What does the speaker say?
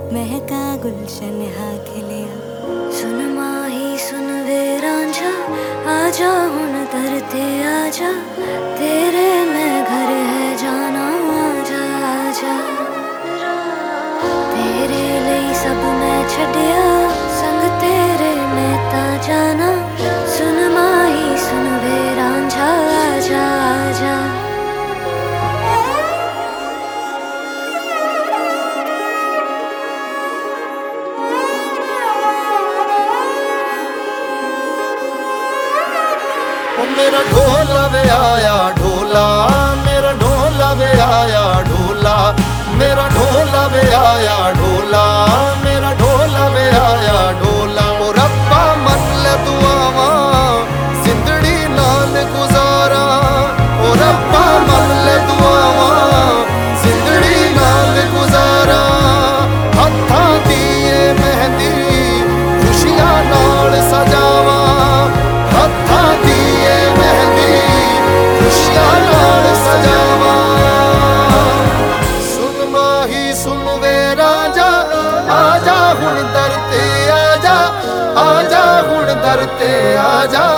महका गुलशन हा खिलिया। सुन माही सुन वे रांझा, आजा हुण दर ते आजा, तेरे में घर है जाना, आजा आजा। तेरे लिए सब मैं छड्डिया, संग तेरे मैं ता जाना। सुन माही सुन वे रांझा, आजा आजा। मेरा ढोला वे आया ढोला, मेरा ढोला वे आया ढोला, मेरा ढोला वे आया ढोला, मेरा ढोला वे आया ढोला। ओ रब्बा मन ले दुआवां, जिंदड़ी नाल गुजारा। ओ रब्बा मन ले दुआवां, जिंदड़ी नाल गुजारा। हत्थां दी ए मेहंदी खुशियां नाल सजावां, हत्थां दी आजा हुण दर ते आजा, आजा हुण दर ते आजा।